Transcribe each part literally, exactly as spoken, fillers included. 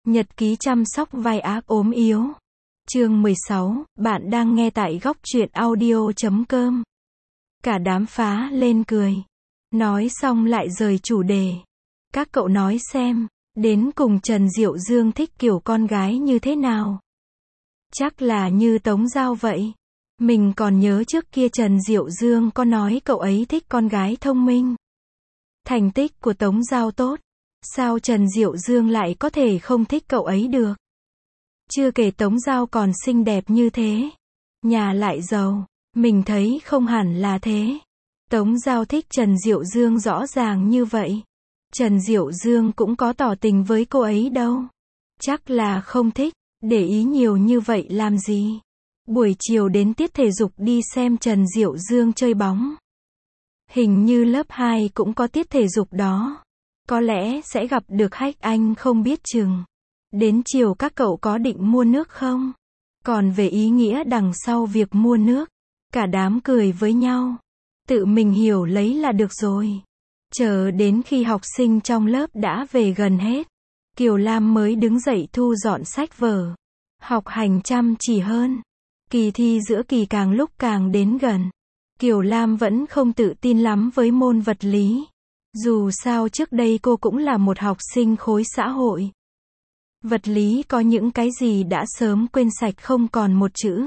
Nhật ký chăm sóc vai ác ốm yếu. Chương mười sáu, bạn đang nghe tại góc truyện audio chấm com. Cả đám phá lên cười. Nói xong lại rời chủ đề. Các cậu nói xem, đến cùng Trần Diệu Dương thích kiểu con gái như thế nào? Chắc là như Tống Giao vậy. Mình còn nhớ trước kia Trần Diệu Dương có nói cậu ấy thích con gái thông minh. Thành tích của Tống Giao tốt. Sao Trần Diệu Dương lại có thể không thích cậu ấy được? Chưa kể Tống Giao còn xinh đẹp như thế. Nhà lại giàu. Mình thấy không hẳn là thế. Tống Giao thích Trần Diệu Dương rõ ràng như vậy. Trần Diệu Dương cũng có tỏ tình với cô ấy đâu. Chắc là không thích. Để ý nhiều như vậy làm gì? Buổi chiều đến tiết thể dục đi xem Trần Diệu Dương chơi bóng. Hình như lớp hai cũng có tiết thể dục đó. Có lẽ sẽ gặp được Hách Anh không biết chừng. Đến chiều các cậu có định mua nước không? Còn về ý nghĩa đằng sau việc mua nước, cả đám cười với nhau. Tự mình hiểu lấy là được rồi. Chờ đến khi học sinh trong lớp đã về gần hết, Kiều Lam mới đứng dậy thu dọn sách vở. Học hành chăm chỉ hơn. Kỳ thi giữa kỳ càng lúc càng đến gần. Kiều Lam vẫn không tự tin lắm với môn vật lý. Dù sao trước đây cô cũng là một học sinh khối xã hội. Vật lý có những cái gì đã sớm quên sạch không còn một chữ.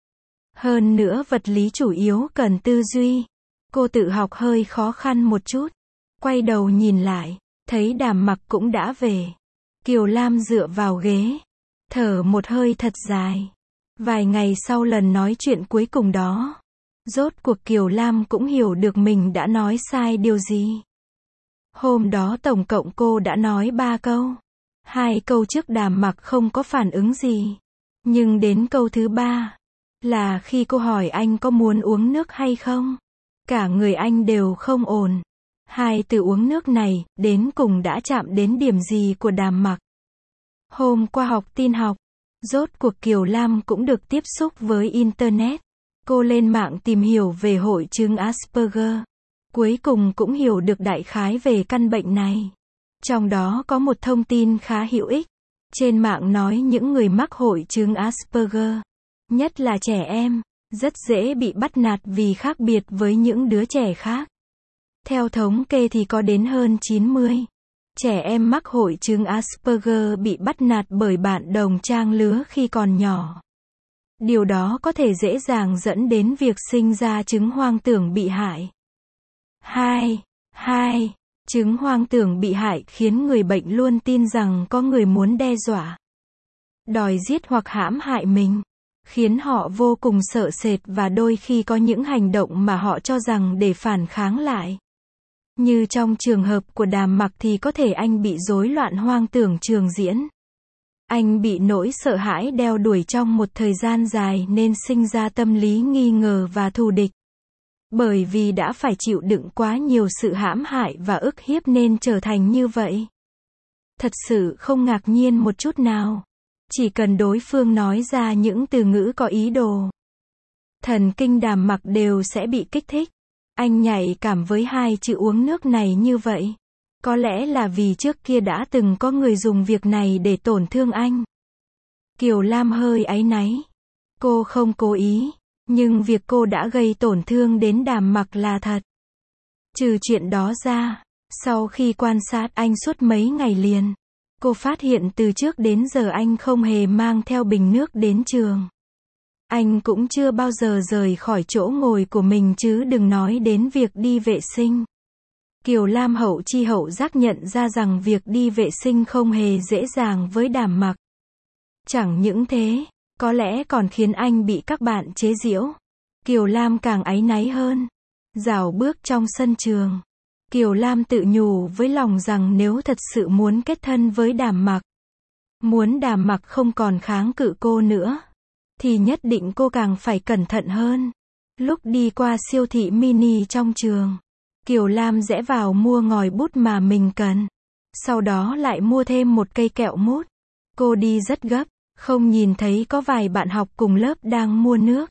Hơn nữa vật lý chủ yếu cần tư duy. Cô tự học hơi khó khăn một chút. Quay đầu nhìn lại, thấy Đàm Mặc cũng đã về. Kiều Lam dựa vào ghế, thở một hơi thật dài. Vài ngày sau lần nói chuyện cuối cùng đó, rốt cuộc Kiều Lam cũng hiểu được mình đã nói sai điều gì. Hôm đó tổng cộng cô đã nói ba câu. Hai câu trước Đàm Mặc không có phản ứng gì. Nhưng đến câu thứ ba, là khi cô hỏi anh có muốn uống nước hay không. Cả người anh đều không ổn. Hai từ uống nước này, đến cùng đã chạm đến điểm gì của Đàm Mặc. Hôm qua học tin học, rốt cuộc Kiều Lam cũng được tiếp xúc với Internet. Cô lên mạng tìm hiểu về hội chứng Asperger. Cuối cùng cũng hiểu được đại khái về căn bệnh này. Trong đó có một thông tin khá hữu ích. Trên mạng nói những người mắc hội chứng Asperger, nhất là trẻ em, rất dễ bị bắt nạt vì khác biệt với những đứa trẻ khác. Theo thống kê thì có đến hơn chín mươi trẻ em mắc hội chứng Asperger bị bắt nạt bởi bạn đồng trang lứa khi còn nhỏ. Điều đó có thể dễ dàng dẫn đến việc sinh ra chứng hoang tưởng bị hại. hai. hai. Chứng hoang tưởng bị hại khiến người bệnh luôn tin rằng có người muốn đe dọa, đòi giết hoặc hãm hại mình, khiến họ vô cùng sợ sệt và đôi khi có những hành động mà họ cho rằng để phản kháng lại. Như trong trường hợp của Đàm Mặc thì có thể anh bị rối loạn hoang tưởng trường diễn. Anh bị nỗi sợ hãi đeo đuổi trong một thời gian dài nên sinh ra tâm lý nghi ngờ và thù địch. Bởi vì đã phải chịu đựng quá nhiều sự hãm hại và ức hiếp nên trở thành như vậy. Thật sự không ngạc nhiên một chút nào. Chỉ cần đối phương nói ra những từ ngữ có ý đồ, thần kinh Đàm Mặc đều sẽ bị kích thích. Anh nhạy cảm với hai chữ uống nước này như vậy. Có lẽ là vì trước kia đã từng có người dùng việc này để tổn thương anh. Kiều Lam hơi áy náy. Cô không cố ý, nhưng việc cô đã gây tổn thương đến Đàm Mặc là thật. Trừ chuyện đó ra, sau khi quan sát anh suốt mấy ngày liền, cô phát hiện từ trước đến giờ anh không hề mang theo bình nước đến trường. Anh cũng chưa bao giờ rời khỏi chỗ ngồi của mình chứ đừng nói đến việc đi vệ sinh. Kiều Lam hậu chi hậu giác nhận ra rằng việc đi vệ sinh không hề dễ dàng với Đàm Mặc. Chẳng những thế, có lẽ còn khiến anh bị các bạn chế giễu. Kiều Lam càng áy náy hơn. Rảo bước trong sân trường, Kiều Lam tự nhủ với lòng rằng nếu thật sự muốn kết thân với Đàm Mặc, muốn Đàm Mặc không còn kháng cự cô nữa, thì nhất định cô càng phải cẩn thận hơn. Lúc đi qua siêu thị mini trong trường, Kiều Lam rẽ vào mua ngòi bút mà mình cần. Sau đó lại mua thêm một cây kẹo mút. Cô đi rất gấp, không nhìn thấy có vài bạn học cùng lớp đang mua nước.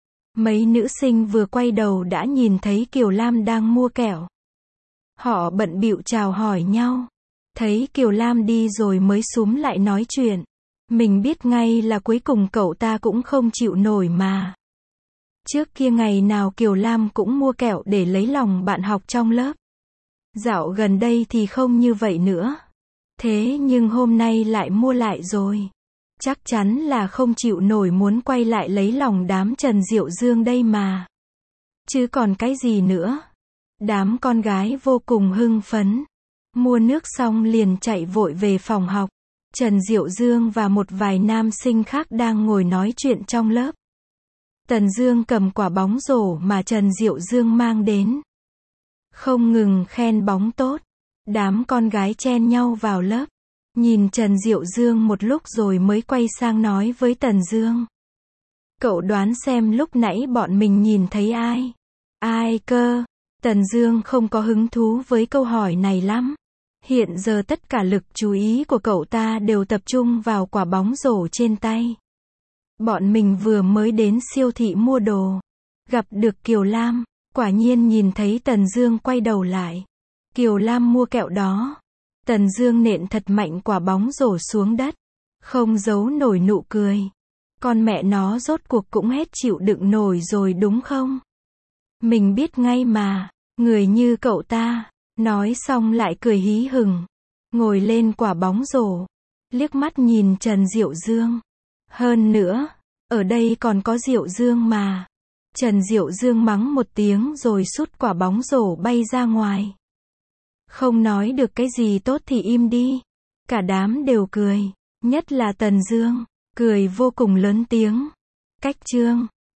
Mấy nữ sinh vừa quay đầu đã nhìn thấy Kiều Lam đang mua kẹo. Họ bận bịu chào hỏi nhau. Thấy Kiều Lam đi rồi mới xúm lại nói chuyện. Mình biết ngay là cuối cùng cậu ta cũng không chịu nổi mà. Trước kia ngày nào Kiều Lam cũng mua kẹo để lấy lòng bạn học trong lớp. Dạo gần đây thì không như vậy nữa. Thế nhưng hôm nay lại mua lại rồi. Chắc chắn là không chịu nổi muốn quay lại lấy lòng đám Trần Diệu Dương đây mà. Chứ còn cái gì nữa. Đám con gái vô cùng hưng phấn. Mua nước xong liền chạy vội về phòng học. Trần Diệu Dương và một vài nam sinh khác đang ngồi nói chuyện trong lớp. Tần Dương cầm quả bóng rổ mà Trần Diệu Dương mang đến. Không ngừng khen bóng tốt. Đám con gái chen nhau vào lớp. Nhìn Trần Diệu Dương một lúc rồi mới quay sang nói với Tần Dương. Cậu đoán xem lúc nãy bọn mình nhìn thấy ai? Ai cơ? Tần Dương không có hứng thú với câu hỏi này lắm. Hiện giờ tất cả lực chú ý của cậu ta đều tập trung vào quả bóng rổ trên tay. Bọn mình vừa mới đến siêu thị mua đồ. Gặp được Kiều Lam. Quả nhiên nhìn thấy Tần Dương quay đầu lại. Kiều Lam mua kẹo đó. Tần Dương nện thật mạnh quả bóng rổ xuống đất. Không giấu nổi nụ cười. Con mẹ nó rốt cuộc cũng hết chịu đựng nổi rồi đúng không? Mình biết ngay mà. Người như cậu ta. Nói xong lại cười hí hửng. Ngồi lên quả bóng rổ. Liếc mắt nhìn Trần Diệu Dương. Hơn nữa. Ở đây còn có Diệu Dương mà. Trần Diệu Dương mắng một tiếng rồi sút quả bóng rổ bay ra ngoài. Không nói được cái gì tốt thì im đi. Cả đám đều cười. Nhất là Tần Dương. Cười vô cùng lớn tiếng. Cách chương.